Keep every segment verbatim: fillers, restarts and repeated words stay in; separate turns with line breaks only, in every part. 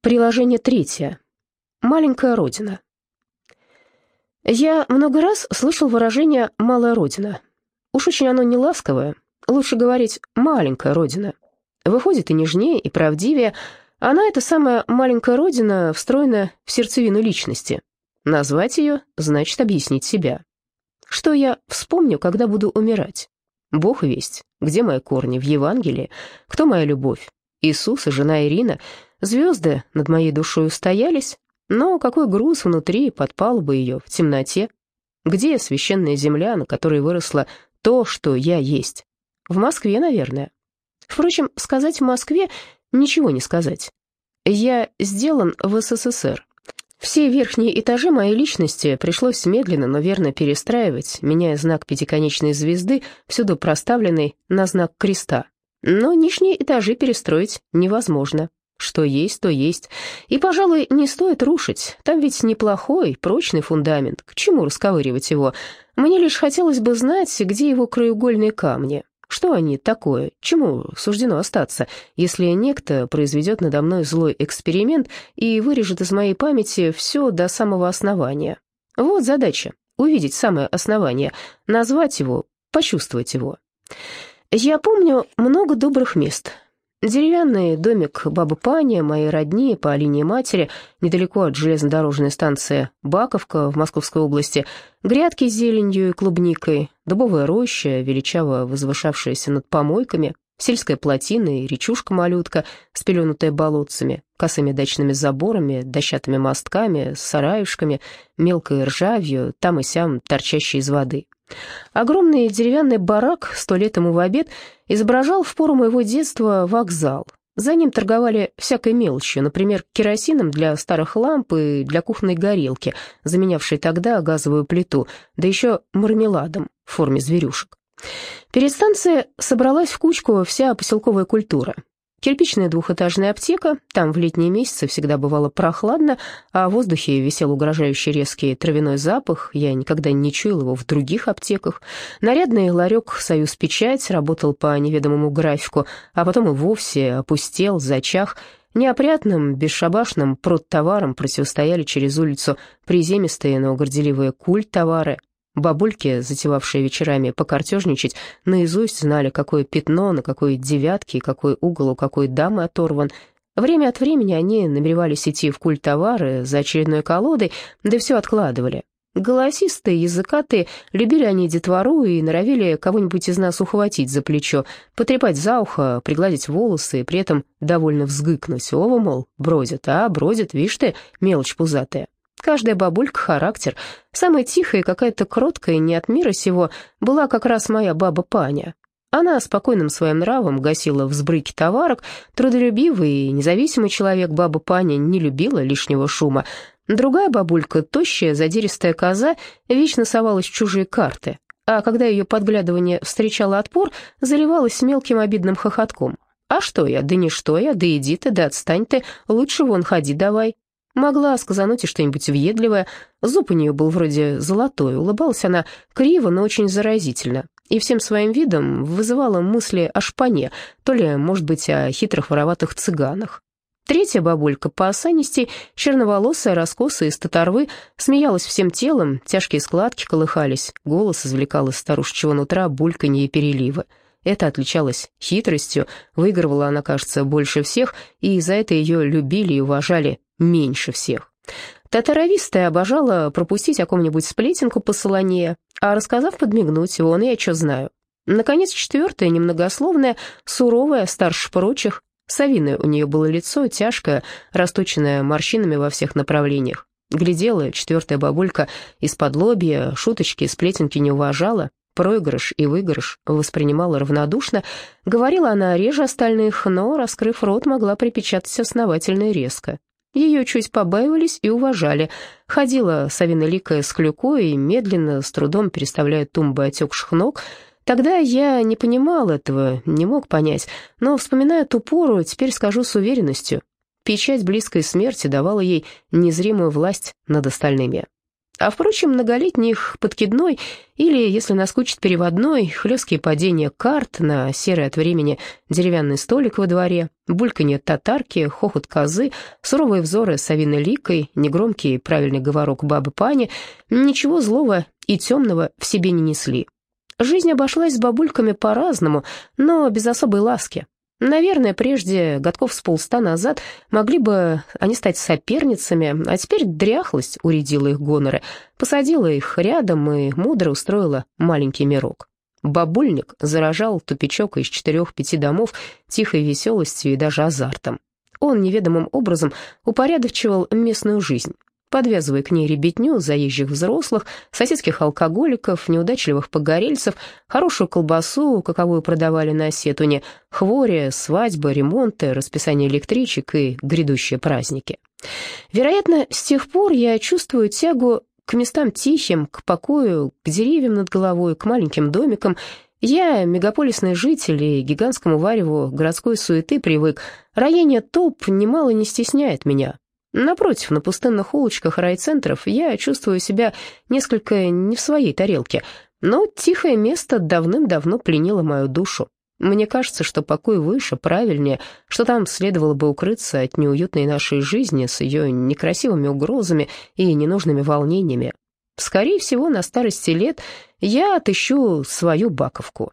Приложение третье. Маленькая родина. Я много раз слышал выражение «малая родина». Уж очень оно не ласковое, лучше говорить «маленькая родина». Выходит и нежнее, и правдивее. Она, эта самая маленькая родина, встроена в сердцевину личности. Назвать ее значит объяснить себя. Что я вспомню, когда буду умирать? Бог весть, где мои корни, в Евангелии? Кто моя любовь? Иисус и жена Ирина? Звезды над моей душой устоялись, но какой груз внутри подпал бы ее в темноте? Где священная земля, на которой выросло то, что я есть? В Москве, наверное. Впрочем, сказать в Москве ничего не сказать. Я сделан в СССР. Все верхние этажи моей личности пришлось медленно, но верно перестраивать, меняя знак пятиконечной звезды, всюду проставленный на знак креста. Но нижние этажи перестроить невозможно. Что есть, то есть. И, пожалуй, не стоит рушить. Там ведь неплохой, прочный фундамент. К чему расковыривать его? Мне лишь хотелось бы знать, где его краеугольные камни. Что они такое? Чему суждено остаться, если некто произведет надо мной злой эксперимент и вырежет из моей памяти все до самого основания? Вот задача — увидеть самое основание, назвать его, почувствовать его. Я помню много добрых мест. Деревянный домик бабы Пани, моей родни по линии матери, недалеко от железнодорожной станции Баковка в Московской области, грядки с зеленью и клубникой, дубовая роща, величаво возвышавшаяся над помойками, сельская плотина и речушка-малютка, спеленутая болотцами, косыми дачными заборами, дощатыми мостками, сараюшками, мелкой ржавью, там и сям торчащей из воды. Огромный деревянный барак, сто лет ему в обед, изображал в пору моего детства вокзал. За ним торговали всякой мелочью, например, керосином для старых ламп и для кухонной горелки, заменявшей тогда газовую плиту, да еще мармеладом в форме зверюшек. Перед станцией собралась в кучку вся поселковая культура. Кирпичная двухэтажная аптека, там в летние месяцы всегда бывало прохладно, а в воздухе висел угрожающий резкий травяной запах, я никогда не чуял его в других аптеках. Нарядный ларек «Союз Печать» работал по неведомому графику, а потом и вовсе опустел, зачах. Неопрятным, бесшабашным продтоварам противостояли через улицу приземистые, но горделивые культ-товары. Бабульки, затевавшие вечерами покартежничать, наизусть знали, какое пятно, на какой девятке, какой угол у какой дамы оторван. Время от времени они намеревались идти в культ-товары за очередной колодой, да все откладывали. Голосистые, языкатые, любили они детвору и норовили кого-нибудь из нас ухватить за плечо, потрепать за ухо, пригладить волосы и при этом довольно взгыкнуть. Ова, мол, бродят, а, бродят, вишь ты, мелочь пузатая. Каждая бабулька — характер. Самая тихая, какая-то кроткая, не от мира сего, была как раз моя баба Паня. Она спокойным своим нравом гасила взбрыки товарок, трудолюбивый и независимый человек баба Паня не любила лишнего шума. Другая бабулька, тощая, задиристая коза, вечно совалась в чужие карты, а когда ее подглядывание встречало отпор, заливалась мелким обидным хохотком. «А что я? Да не что я, да иди ты, да отстань ты, лучше вон ходи давай». Могла сказануть и что-нибудь въедливое. Зуб у нее был вроде золотой, улыбалась она криво, но очень заразительно, и всем своим видом вызывала мысли о шпане, то ли, может быть, о хитрых вороватых цыганах. Третья бабулька, поосанистей, черноволосая, раскосая, из татарвы, смеялась всем телом, тяжкие складки колыхались, голос извлекал из старушечьего нутра бульканье и переливы. Это отличалось хитростью, выигрывала она, кажется, больше всех, и за это ее любили и уважали меньше всех. Татаровистая обожала пропустить о ком-нибудь сплетенку посолонее, а рассказав, подмигнуть, вон я что знаю. Наконец, четвертая, немногословная, суровая, старше прочих. Совиное у нее было лицо, тяжкое, расточенное морщинами во всех направлениях. Глядела четвертая бабулька из-под лобья, шуточки, сплетенки не уважала, проигрыш и выигрыш воспринимала равнодушно. Говорила она реже остальных, но, раскрыв рот, могла припечатать основательно и резко. Ее чуть побаивались и уважали. Ходила совино-ликая с клюкой, медленно, с трудом переставляя тумбы отекших ног. Тогда я не понимал этого, не мог понять, но, вспоминая ту пору, теперь скажу с уверенностью. Печать близкой смерти давала ей незримую власть над остальными. А, впрочем, многолетних подкидной или, если наскучит переводной, хлесткие падения карт на серый от времени деревянный столик во дворе, бульканье татарки, хохот козы, суровые взоры совиной ликой, негромкий правильный говорок бабы Пани ничего злого и темного в себе не несли. Жизнь обошлась с бабульками по-разному, но без особой ласки. Наверное, прежде, годков с полста назад, могли бы они стать соперницами, а теперь дряхлость уредила их гоноры, посадила их рядом и мудро устроила маленький мирок. Бабульник заражал тупичок из четырех-пяти домов тихой веселостью и даже азартом. Он неведомым образом упорядочивал местную жизнь, подвязывая к ней ребятню заезжих взрослых, соседских алкоголиков, неудачливых погорельцев, хорошую колбасу, каковую продавали на Сетуне, хвори, свадьбы, ремонты, расписание электричек и грядущие праздники. Вероятно, с тех пор я чувствую тягу к местам тихим, к покою, к деревьям над головой, к маленьким домикам. Я, мегаполисный житель, и гигантскому вареву городской суеты привык. Роение толп немало не стесняет меня. Напротив, на пустынных улочках райцентров я чувствую себя несколько не в своей тарелке, но тихое место давным-давно пленило мою душу. Мне кажется, что покой выше, правильнее, что там следовало бы укрыться от неуютной нашей жизни с ее некрасивыми угрозами и ненужными волнениями. Скорее всего, на старости лет я отыщу свою Баковку.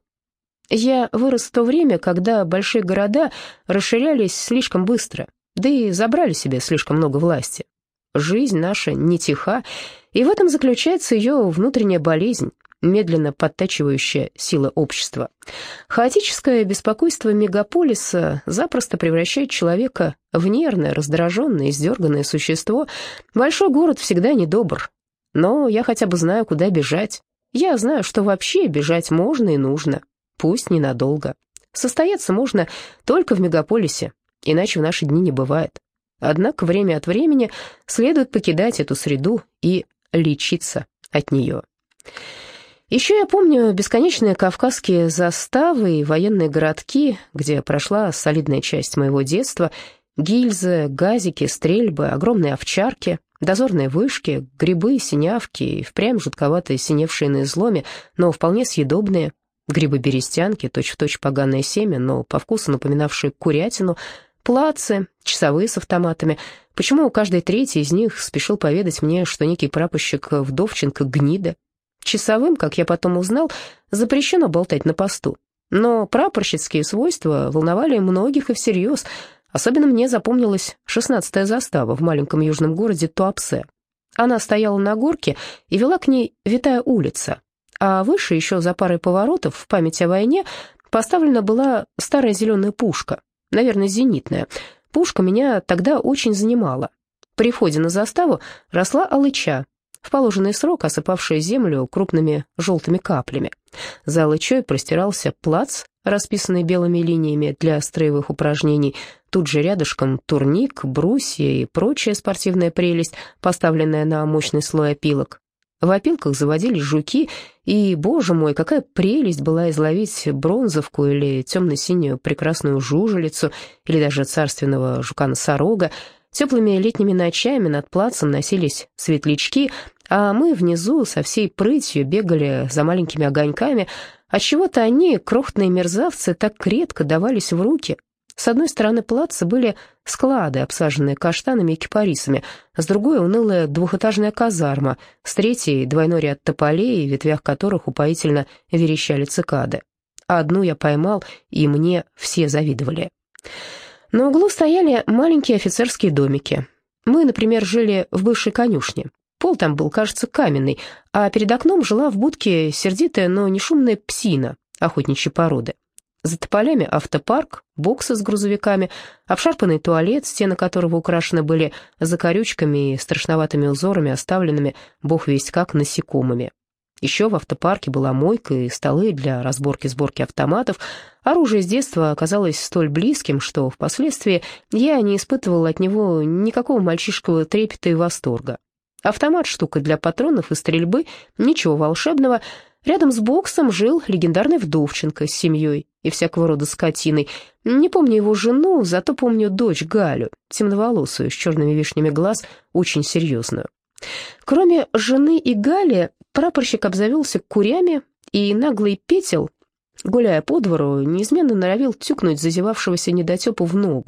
Я вырос в то время, когда большие города расширялись слишком быстро, да и забрали себе слишком много власти. Жизнь наша не тиха, и в этом заключается ее внутренняя болезнь, медленно подтачивающая силы общества. Хаотическое беспокойство мегаполиса запросто превращает человека в нервное, раздраженное, издерганное существо. Большой город всегда недобр, но я хотя бы знаю, куда бежать. Я знаю, что вообще бежать можно и нужно, пусть ненадолго. Состояться можно только в мегаполисе, иначе в наши дни не бывает. Однако время от времени следует покидать эту среду и лечиться от нее. Еще я помню бесконечные кавказские заставы и военные городки, где прошла солидная часть моего детства, гильзы, газики, стрельбы, огромные овчарки, дозорные вышки, грибы, синявки и впрямь жутковатые синевшие на изломе, но вполне съедобные, грибы-берестянки, точь-в-точь поганое семя, но по вкусу напоминавшие курятину, плацы, часовые с автоматами. Почему каждый третий из них спешил поведать мне, что некий прапорщик Вдовченко гнида? Часовым, как я потом узнал, запрещено болтать на посту. Но прапорщицкие свойства волновали многих и всерьез. Особенно мне запомнилась шестнадцатая застава в маленьком южном городе Туапсе. Она стояла на горке и вела к ней витая улица. А выше, еще за парой поворотов, в память о войне, поставлена была старая зеленая пушка, наверное, зенитная. Пушка меня тогда очень занимала. При входе на заставу росла алыча, в положенный срок осыпавшая землю крупными желтыми каплями. За алычой простирался плац, расписанный белыми линиями для строевых упражнений. Тут же рядышком турник, брусья и прочая спортивная прелесть, поставленная на мощный слой опилок. В опилках заводились жуки, и, боже мой, какая прелесть была изловить бронзовку или темно-синюю прекрасную жужелицу, или даже царственного жука-носорога. Теплыми летними ночами над плацем носились светлячки, а мы внизу со всей прытью бегали за маленькими огоньками. Отчего-то они, крохотные мерзавцы, так редко давались в руки. С одной стороны плаца были склады, обсаженные каштанами и кипарисами, с другой — унылая двухэтажная казарма, с третьей — двойной ряд тополей, в ветвях которых упоительно верещали цикады. А одну я поймал, и мне все завидовали. На углу стояли маленькие офицерские домики. Мы, например, жили в бывшей конюшне. Пол там был, кажется, каменный, а перед окном жила в будке сердитая, но не шумная псина охотничьей породы. За тополями автопарк, боксы с грузовиками, обшарпанный туалет, стены которого украшены были закорючками и страшноватыми узорами, оставленными бог весть как насекомыми. Еще в автопарке была мойка и столы для разборки-сборки автоматов. Оружие с детства оказалось столь близким, что впоследствии я не испытывал от него никакого мальчишеского трепета и восторга. Автомат — штука для патронов и стрельбы, ничего волшебного. Рядом с боксом жил легендарный Вдовченко с семьей и всякого рода скотиной. Не помню его жену, зато помню дочь Галю, темноволосую, с черными вишнями глаз, очень серьезную. Кроме жены и Гали, прапорщик обзавелся курями, и наглый Петел, гуляя по двору, неизменно норовил тюкнуть зазевавшегося недотепу в ногу.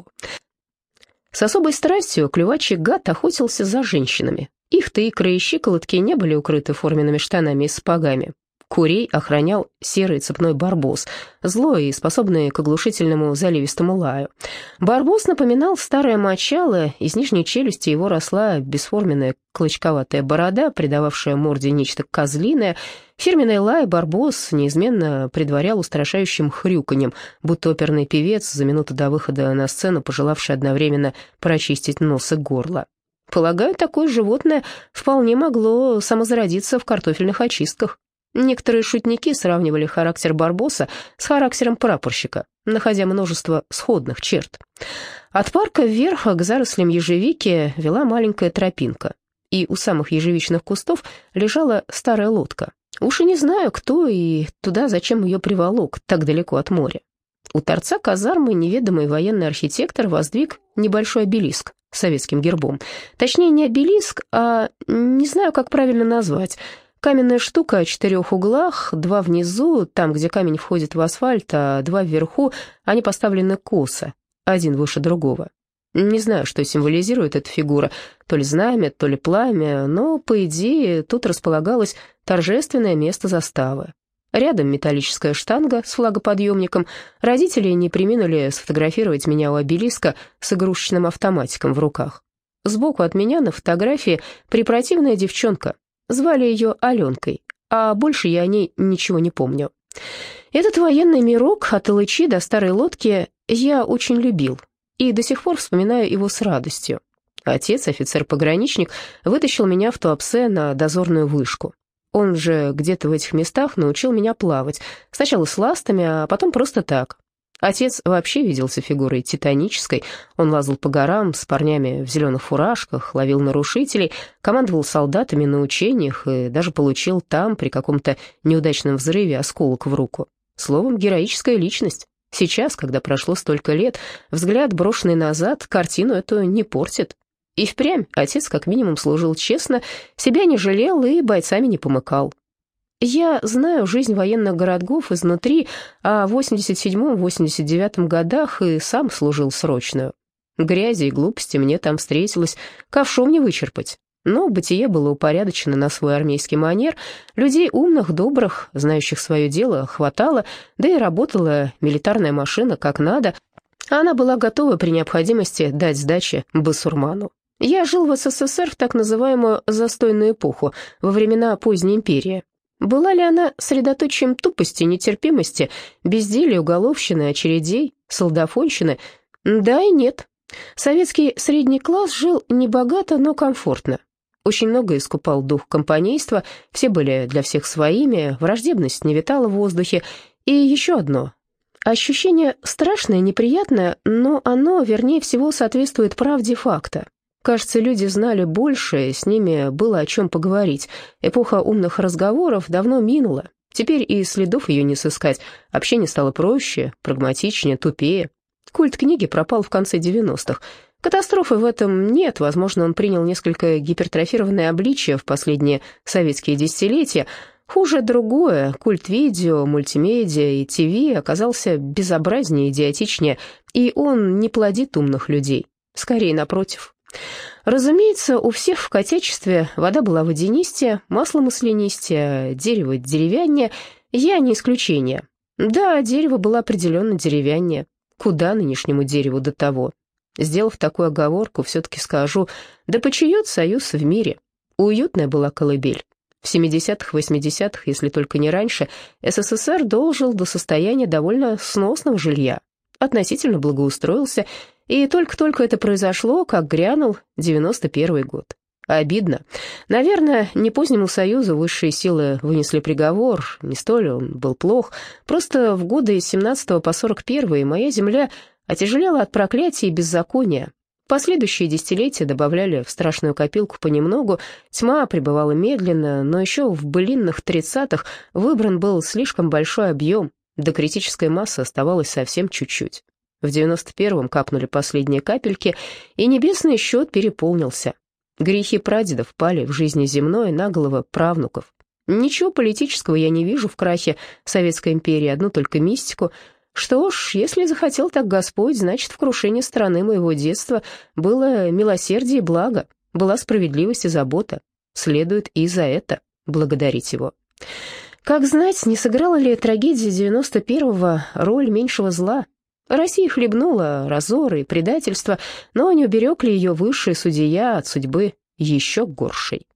С особой страстью клювачий гад охотился за женщинами. Их-то икры и щиколотки не были укрыты форменными штанами и сапогами. Курей охранял серый цепной барбос, злой и способный к оглушительному заливистому лаю. Барбос напоминал старое мочало, из нижней челюсти его росла бесформенная клочковатая борода, придававшая морде нечто козлиное. Фирменный лай барбос неизменно предварял устрашающим хрюканьем, будто оперный певец за минуту до выхода на сцену, пожелавший одновременно прочистить нос и горло. Полагаю, такое животное вполне могло самозародиться в картофельных очистках. Некоторые шутники сравнивали характер барбоса с характером прапорщика, находя множество сходных черт. От парка вверх к зарослям ежевики вела маленькая тропинка, и у самых ежевичных кустов лежала старая лодка. Уж и не знаю, кто и туда зачем ее приволок так далеко от моря. У торца казармы неведомый военный архитектор воздвиг небольшой обелиск с советским гербом. Точнее, не обелиск, а не знаю, как правильно назвать. Каменная штука о четырех углах, два внизу, там, где камень входит в асфальт, а два вверху, они поставлены косо, один выше другого. Не знаю, что символизирует эта фигура, то ли знамя, то ли пламя, но, по идее, тут располагалось торжественное место заставы. Рядом металлическая штанга с флагоподъемником. Родители не преминули сфотографировать меня у обелиска с игрушечным автоматиком в руках. Сбоку от меня на фотографии препротивная девчонка. Звали ее Аленкой, а больше я о ней ничего не помню. Этот военный мирок от Илычи до старой лодки я очень любил и до сих пор вспоминаю его с радостью. Отец, офицер-пограничник, вытащил меня в Туапсе на дозорную вышку. Он же где-то в этих местах научил меня плавать, сначала с ластами, а потом просто так. Отец вообще виделся фигурой титанической, он лазал по горам с парнями в зеленых фуражках, ловил нарушителей, командовал солдатами на учениях и даже получил там при каком-то неудачном взрыве осколок в руку. Словом, героическая личность. Сейчас, когда прошло столько лет, взгляд, брошенный назад, картину эту не портит. И впрямь отец как минимум служил честно, себя не жалел и бойцами не помыкал. Я знаю жизнь военных городков изнутри, а в восемьдесят седьмом — восемьдесят девятом годах и сам служил срочную. Грязи и глупости мне там встретилось, ковшом не вычерпать. Но бытие было упорядочено на свой армейский манер, людей умных, добрых, знающих свое дело, хватало, да и работала милитарная машина как надо, а она была готова при необходимости дать сдачи басурману. Я жил в СССР в так называемую «застойную эпоху», во времена поздней империи. Была ли она средоточием тупости, нетерпимости, безделия, уголовщины, очередей, солдафонщины? Да и нет. Советский средний класс жил небогато, но комфортно. Очень много искупал дух компанейства, все были для всех своими, враждебность не витала в воздухе. И еще одно. Ощущение страшное, неприятное, но оно, вернее всего, соответствует правде факта. Кажется, люди знали больше, с ними было о чем поговорить. Эпоха умных разговоров давно минула. Теперь и следов ее не сыскать. Общение стало проще, прагматичнее, тупее. Культ книги пропал в конце девяностых. Катастрофы в этом нет. Возможно, он принял несколько гипертрофированное обличие в последние советские десятилетия. Хуже другое. Культ видео, мультимедиа и ТВ оказался безобразнее, идиотичнее, и он не плодит умных людей. Скорее, напротив. Разумеется, у всех в отечестве вода была водянистее, масло маслянистее, дерево деревяннее. Я не исключение. Да, дерево было определенно деревяннее. Куда нынешнему дереву до того? Сделав такую оговорку, все-таки скажу, да почиет союз в мире. Уютная была колыбель. В семидесятых, восьмидесятых, если только не раньше, СССР дожил до состояния довольно сносного жилья. Относительно благоустроился, и только-только это произошло, как грянул девяносто первый год. Обидно. Наверное, не позднему Союзу высшие силы вынесли приговор, не столь он был плох, просто в годы с семнадцатого по сорок первый моя земля отяжелела от проклятий и беззакония. Последующие десятилетия добавляли в страшную копилку понемногу, тьма пребывала медленно, но еще в былинных тридцатых выбран был слишком большой объем, до критической массы оставалось совсем чуть-чуть. В девяносто первом капнули последние капельки, и небесный счет переполнился. Грехи прадедов пали в жизни земной на головы правнуков. Ничего политического я не вижу в крахе Советской империи, одну только мистику. Что ж, если захотел так Господь, значит, в крушении страны моего детства было милосердие и благо, была справедливость и забота. Следует и за это благодарить его. Как знать, не сыграла ли трагедия девяносто первого роль меньшего зла? Россия хлебнула разоры и предательство, но не уберег ли ее высший судья от судьбы еще горшей?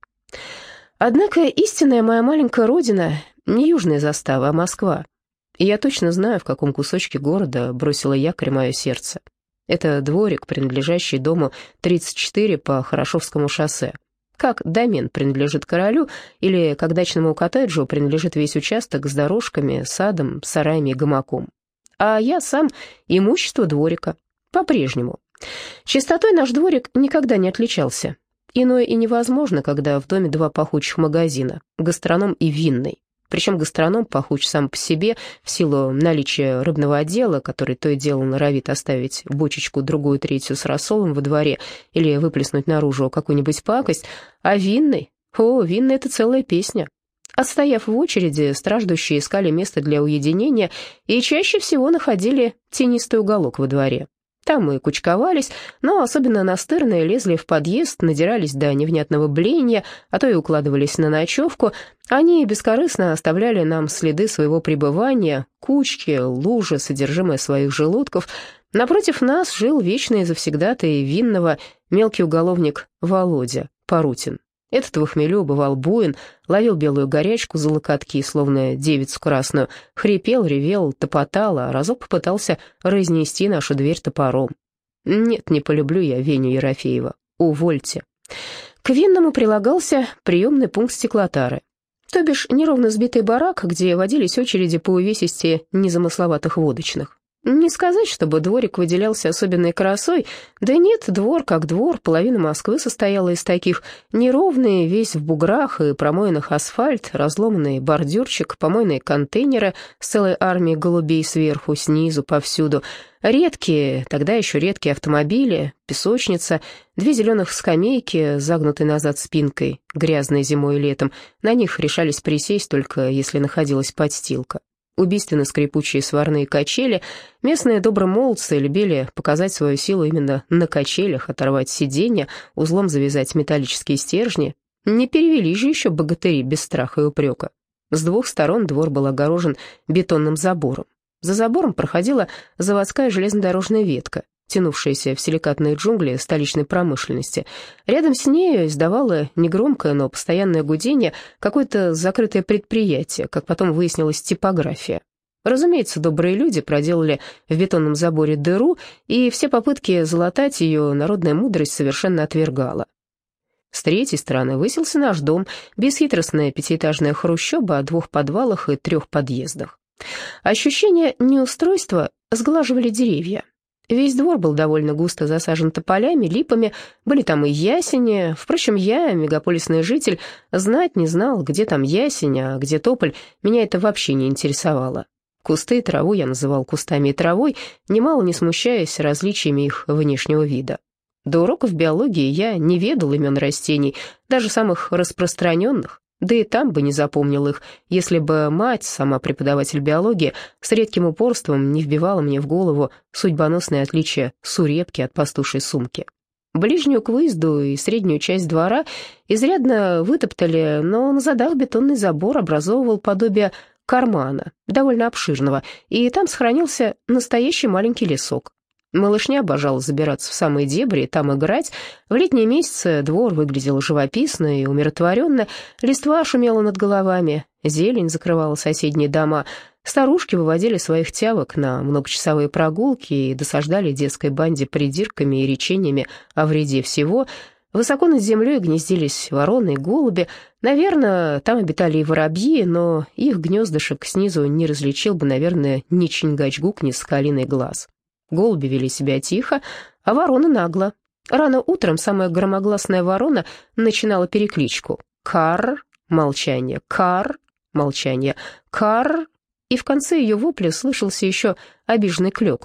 Однако истинная моя маленькая родина не южная застава, а Москва. И я точно знаю, в каком кусочке города бросило якорь мое сердце. Это дворик, принадлежащий дому тридцать четыре по Хорошевскому шоссе. Как домен принадлежит королю, или как дачному коттеджу принадлежит весь участок с дорожками, садом, сараями и гамаком. А я сам имущество дворика, по-прежнему. Чистотой наш дворик никогда не отличался. Иное и невозможно, когда в доме два пахучих магазина, гастроном и винный. Причем гастроном пахуч сам по себе, в силу наличия рыбного отдела, который то и дело норовит оставить бочечку другую третью с рассолом во дворе или выплеснуть наружу какую-нибудь пакость, а винный, о, винный — это целая песня. Отстояв в очереди, страждущие искали место для уединения и чаще всего находили тенистый уголок во дворе. Там мы кучковались, но особенно настырные лезли в подъезд, надирались до невнятного блеяния, а то и укладывались на ночевку. Они бескорыстно оставляли нам следы своего пребывания, кучки, лужи, содержимое своих желудков. Напротив нас жил вечный завсегдатый винного мелкий уголовник Володя Парутин. Этот в хмелю бывал буин, ловил белую горячку за локотки, словно девицу красную, хрипел, ревел, топотал, а разок попытался разнести нашу дверь топором. Нет, не полюблю я Веню Ерофеева. Увольте. К винному прилагался приемный пункт стеклотары, то бишь неровно сбитый барак, где водились очереди по увесисти незамысловатых водочных. Не сказать, чтобы дворик выделялся особенной красой, да нет, двор как двор, половина Москвы состояла из таких, неровный, весь в буграх и промоинах асфальт, разломанный бордюрчик, помойные контейнеры с целой армией голубей сверху, снизу, повсюду, редкие, тогда еще редкие автомобили, песочница, две зеленых скамейки, загнутые назад спинкой, грязной зимой и летом, на них решались присесть только если находилась подстилка. Убийственно скрипучие сварные качели. Местные добромолодцы любили показать свою силу именно на качелях, оторвать сиденья, узлом завязать металлические стержни. Не перевели же еще богатыри без страха и упрека. С двух сторон двор был огорожен бетонным забором. За забором проходила заводская железнодорожная ветка, тянувшаяся в силикатные джунгли столичной промышленности. Рядом с нею издавало негромкое, но постоянное гудение какое-то закрытое предприятие, как потом выяснилось, типография. Разумеется, добрые люди проделали в бетонном заборе дыру, и все попытки залатать ее народная мудрость совершенно отвергала. С третьей стороны высился наш дом, бесхитростная пятиэтажная хрущоба о двух подвалах и трех подъездах. Ощущение неустройства сглаживали деревья. Весь двор был довольно густо засажен тополями, липами, были там и ясени. Впрочем, я, мегаполисный житель, знать не знал, где там ясень, а где тополь, меня это вообще не интересовало. Кусты и траву я называл кустами и травой, немало не смущаясь различиями их внешнего вида. До уроков биологии я не ведал имен растений, даже самых распространенных. Да и там бы не запомнил их, если бы мать, сама преподаватель биологии, с редким упорством не вбивала мне в голову судьбоносное отличие сурепки от пастушьей сумки. Ближнюю к выезду и среднюю часть двора изрядно вытоптали, но на задах бетонный забор образовывал подобие кармана, довольно обширного, и там сохранился настоящий маленький лесок. Малышня обожала забираться в самые дебри и там играть. В летние месяцы двор выглядел живописно и умиротворенно, листва шумела над головами, зелень закрывала соседние дома, старушки выводили своих тявок на многочасовые прогулки и досаждали детской банде придирками и речениями о вреде всего. Высоко над землей гнездились вороны и голуби. Наверное, там обитали и воробьи, но их гнездышек снизу не различил бы, наверное, ни Чингачгук, ни Соколиный глаз. Голуби вели себя тихо, а вороны нагло. Рано утром самая громогласная ворона начинала перекличку. «Карр» — молчание, «карр» — молчание, «карр», и в конце ее вопля слышался еще обиженный клёкот.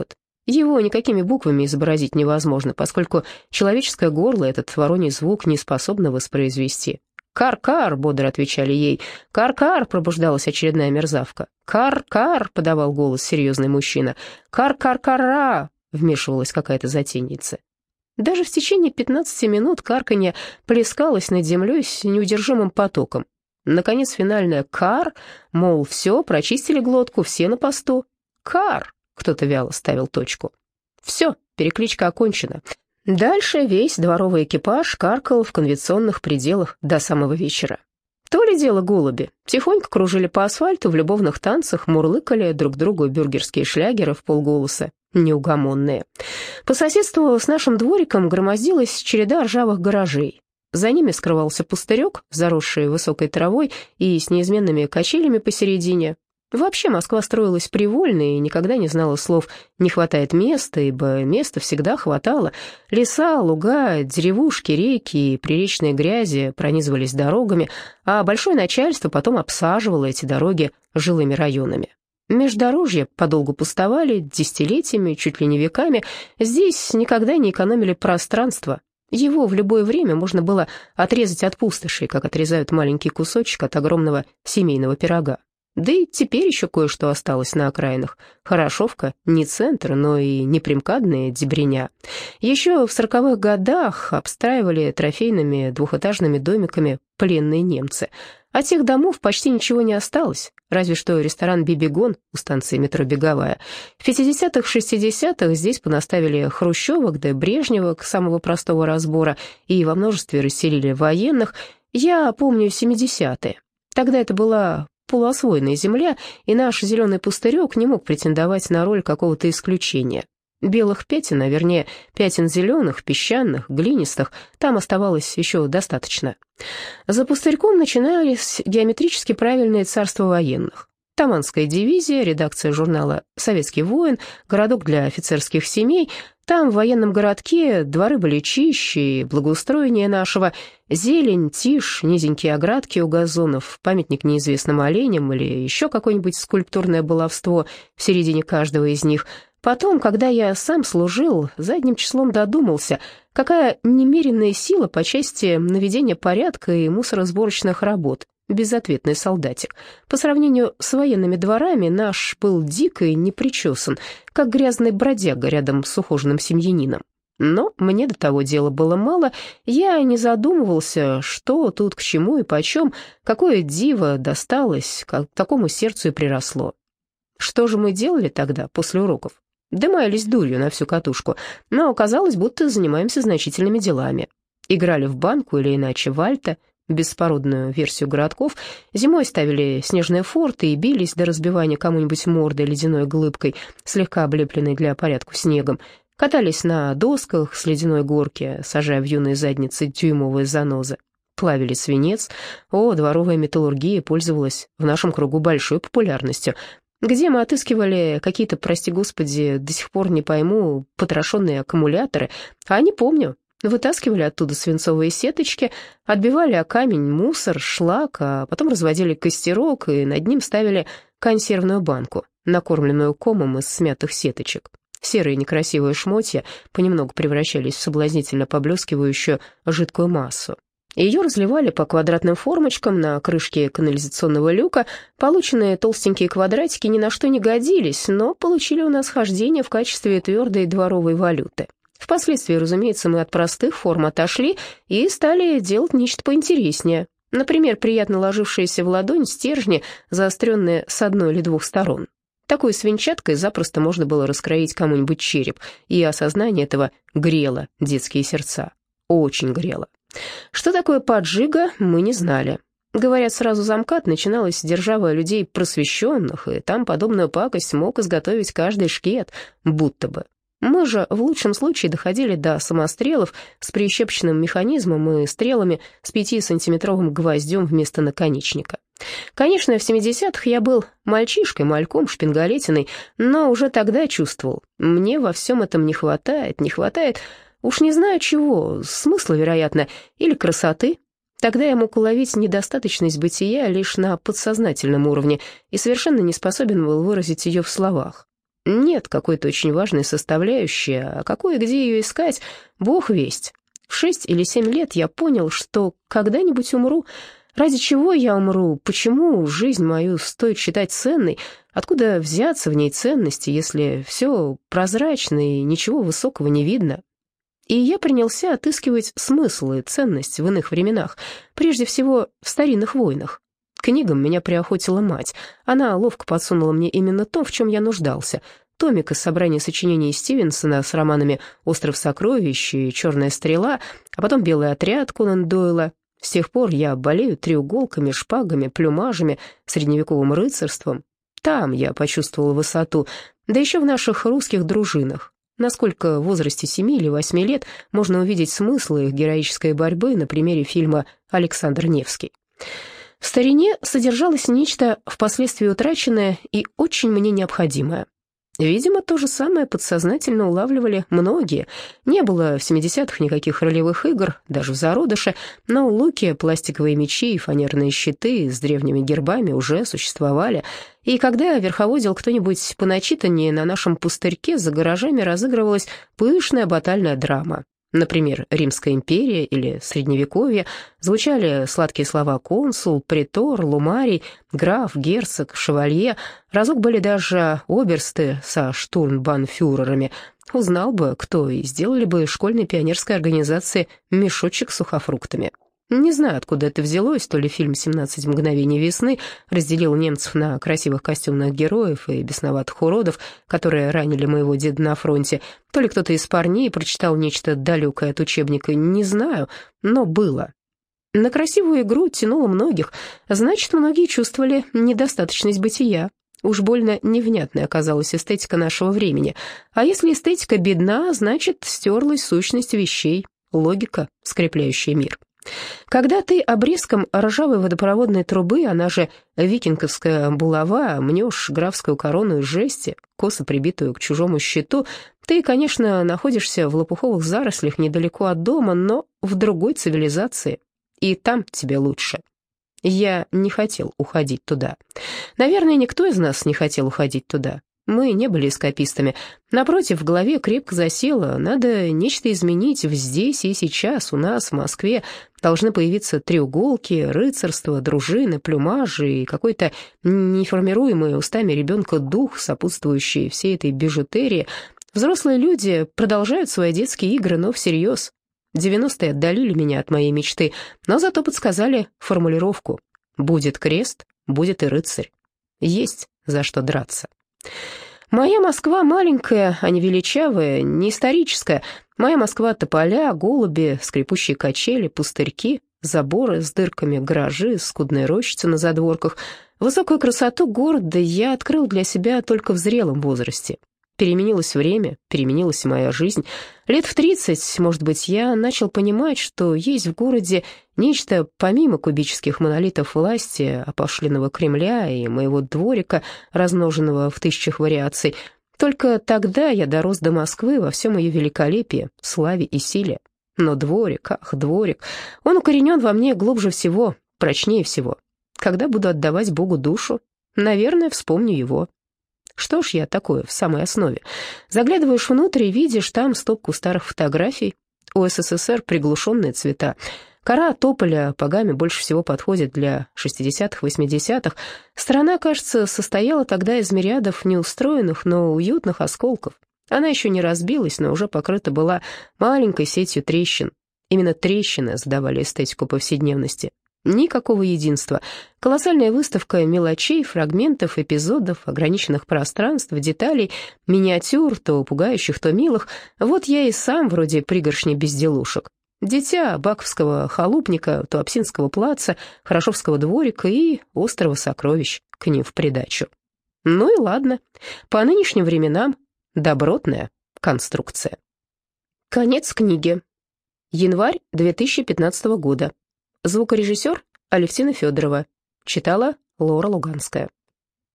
Его никакими буквами изобразить невозможно, поскольку человеческое горло этот вороний звук не способно воспроизвести. «Кар-кар!» — бодро отвечали ей. «Кар-кар!» — пробуждалась очередная мерзавка. «Кар-кар!» — подавал голос серьезный мужчина. «Кар-кар-кара!» — вмешивалась какая-то затейница. Даже в течение пятнадцати минут карканье плескалось над землей с неудержимым потоком. Наконец финальное «кар», мол, все, прочистили глотку, все на посту. «Кар!» — кто-то вяло ставил точку. Все, перекличка окончена. Дальше весь дворовый экипаж каркал в конвенционных пределах до самого вечера. То ли дело голуби. Тихонько кружили по асфальту, в любовных танцах мурлыкали друг другу бюргерские шлягеры в полголоса, неугомонные. По соседству с нашим двориком громоздилась череда ржавых гаражей. За ними скрывался пустырек, заросший высокой травой и с неизменными качелями посередине. Вообще Москва строилась привольно и никогда не знала слов «не хватает места», ибо места всегда хватало. Леса, луга, деревушки, реки и приречные грязи пронизывались дорогами, а большое начальство потом обсаживало эти дороги жилыми районами. Междорожья подолгу пустовали, десятилетиями, чуть ли не веками. Здесь никогда не экономили пространство. Его в любое время можно было отрезать от пустоши, как отрезают маленький кусочек от огромного семейного пирога. Да и теперь еще кое-что осталось на окраинах. Хорошовка не центр, но и не примкадная дебреня. Еще в сороковых годах обстраивали трофейными двухэтажными домиками пленные немцы. От тех домов почти ничего не осталось, разве что ресторан «Бибигон» у станции метро «Беговая». В пятидесятых-шестидесятых здесь понаставили хрущевок да брежневок самого простого разбора и во множестве расселили военных. Я помню семидесятые. Тогда это была полуосвоенная земля, и наш зеленый пустырек не мог претендовать на роль какого-то исключения. Белых пятен, а вернее пятен зеленых, песчаных, глинистых, там оставалось еще достаточно. За пустырьком начинались геометрически правильные царства военных. Таманская дивизия, редакция журнала «Советский воин», городок для офицерских семей. Там, в военном городке, дворы были чище и благоустроеннее нашего. Зелень, тишь, низенькие оградки у газонов, памятник неизвестным оленям или еще какое-нибудь скульптурное баловство в середине каждого из них. Потом, когда я сам служил, задним числом додумался, какая немеренная сила по части наведения порядка и мусоросборочных работ. Безответный солдатик. По сравнению с военными дворами наш был дико и непричесан, как грязный бродяга рядом с ухоженным семьянином. Но мне до того дела было мало, я не задумывался, что тут к чему и почем, какое диво досталось, как такому сердцу и приросло. Что же мы делали тогда после уроков? Дымались дурью на всю катушку, но оказалось, будто занимаемся значительными делами. Играли в банку или иначе в альто, беспородную версию городков, зимой ставили снежные форты и бились до разбивания кому-нибудь морды ледяной глыбкой, слегка облепленной для порядку снегом, катались на досках с ледяной горки, сажая в юные задницы дюймовые занозы, плавили свинец. О, дворовая металлургия пользовалась в нашем кругу большой популярностью. Где мы отыскивали какие-то, прости господи, до сих пор не пойму, потрошенные аккумуляторы, а не помню. Вытаскивали оттуда свинцовые сеточки, отбивали о камень мусор, шлак, а потом разводили костерок и над ним ставили консервную банку, накормленную комом из смятых сеточек. Серые некрасивые шмотья понемногу превращались в соблазнительно поблескивающую жидкую массу. Ее разливали по квадратным формочкам на крышке канализационного люка. Полученные толстенькие квадратики ни на что не годились, но получили у нас хождение в качестве твердой дворовой валюты. Впоследствии, разумеется, мы от простых форм отошли и стали делать нечто поинтереснее. Например, приятно ложившиеся в ладонь стержни, заостренные с одной или двух сторон. Такой свинчаткой запросто можно было раскроить кому-нибудь череп, и осознание этого грело детские сердца. Очень грело. Что такое поджига, мы не знали. Говорят, сразу замкат начиналась держава людей просвещенных, и там подобную пакость мог изготовить каждый шкет, будто бы. Мы же в лучшем случае доходили до самострелов с прищепочным механизмом и стрелами с пятисантиметровым гвоздем вместо наконечника. Конечно, в семидесятых я был мальчишкой, мальком, шпингалетиной, но уже тогда чувствовал, мне во всем этом не хватает, не хватает, уж не знаю чего, смысла, вероятно, или красоты. Тогда я мог уловить недостаточность бытия лишь на подсознательном уровне и совершенно не способен был выразить ее в словах. Нет какой-то очень важной составляющей, а какой и где ее искать, бог весть. В шесть или семь лет я понял, что когда-нибудь умру. Ради чего я умру? Почему жизнь мою стоит считать ценной? Откуда взяться в ней ценности, если все прозрачно и ничего высокого не видно? И я принялся отыскивать смысл и ценность в иных временах, прежде всего в старинных войнах. К книгам меня приохотила мать. Она ловко подсунула мне именно то, в чем я нуждался. Томик из собрания сочинений Стивенсона с романами «Остров сокровищ» и «Черная стрела», а потом «Белый отряд» Конан Дойла. С тех пор я болею треуголками, шпагами, плюмажами, средневековым рыцарством. Там я почувствовал высоту, да еще в наших русских дружинах. Насколько в возрасте семи или восьми лет можно увидеть смысл их героической борьбы на примере фильма «Александр Невский». В старине содержалось нечто впоследствии утраченное и очень мне необходимое. Видимо, то же самое подсознательно улавливали многие. Не было в семидесятых никаких ролевых игр, даже в зародыше, но луки, пластиковые мечи и фанерные щиты с древними гербами уже существовали. И когда верховодил кто-нибудь поначитаннее, на нашем пустырьке за гаражами разыгрывалась пышная батальная драма. Например, Римская империя или Средневековье, звучали сладкие слова «консул», «претор», «лумарий», «граф», «герцог», «шевалье». Разок были даже оберсты со штурмбанфюрерами. Узнал бы кто, и сделали бы школьной пионерской организации мешочек с сухофруктами. Не знаю, откуда это взялось, то ли фильм «семнадцать мгновений весны» разделил немцев на красивых костюмных героев и бесноватых уродов, которые ранили моего деда на фронте, то ли кто-то из парней прочитал нечто далекое от учебника, не знаю, но было. На красивую игру тянуло многих, значит, многие чувствовали недостаточность бытия. Уж больно невнятной оказалась эстетика нашего времени. А если эстетика бедна, значит, стерлась сущность вещей, логика, скрепляющая мир. Когда ты обрезком ржавой водопроводной трубы, она же викинговская булава, мнешь графскую корону из жести, косо прибитую к чужому щиту, ты, конечно, находишься в лопуховых зарослях недалеко от дома, но в другой цивилизации, и там тебе лучше. Я не хотел уходить туда. Наверное, никто из нас не хотел уходить туда. Мы не были эскапистами. Напротив, в голове крепко засело, надо нечто изменить в здесь и сейчас. У нас, в Москве, должны появиться треуголки, рыцарство, дружины, плюмажи и какой-то неформируемый устами ребенка дух, сопутствующий всей этой бижутерии. Взрослые люди продолжают свои детские игры, но всерьез. девяностые отдалили меня от моей мечты, но зато подсказали формулировку: «Будет крест, будет и рыцарь». Есть за что драться. Моя Москва маленькая, а не величавая, не историческая. Моя Москва — тополя, голуби, скрипучие качели, пустырьки, заборы с дырками, гаражи, скудные рощицы на задворках. Высокую красоту города я открыл для себя только в зрелом возрасте. Переменилось время, переменилась и моя жизнь. Лет в тридцать, может быть, я начал понимать, что есть в городе нечто помимо кубических монолитов власти, опошленного Кремля и моего дворика, размноженного в тысячах вариаций. Только тогда я дорос до Москвы во всем ее великолепии, славе и силе. Но дворик, ах, дворик, он укоренен во мне глубже всего, прочнее всего. Когда буду отдавать Богу душу, наверное, вспомню его. Что ж я такое в самой основе? Заглядываешь внутрь и видишь там стопку старых фотографий. У СССР приглушенные цвета. Кора тополя погами больше всего подходит для шестидесятых-восьмидесятых. Страна, кажется, состояла тогда из мириадов неустроенных, но уютных осколков. Она еще не разбилась, но уже покрыта была маленькой сетью трещин. Именно трещины задавали эстетику повседневности. Никакого единства. Колоссальная выставка мелочей, фрагментов, эпизодов, ограниченных пространств, деталей, миниатюр, то пугающих, то милых. Вот я и сам вроде пригоршни безделушек. Дитя баковского халупника, Туапсинского плаца, Хорошевского дворика и острова сокровищ к ним в придачу. Ну и ладно. По нынешним временам добротная конструкция. Конец книги. Январь две тысячи пятнадцатого года. Звукорежиссер Алевтина Федорова. Читала Лора Луганская.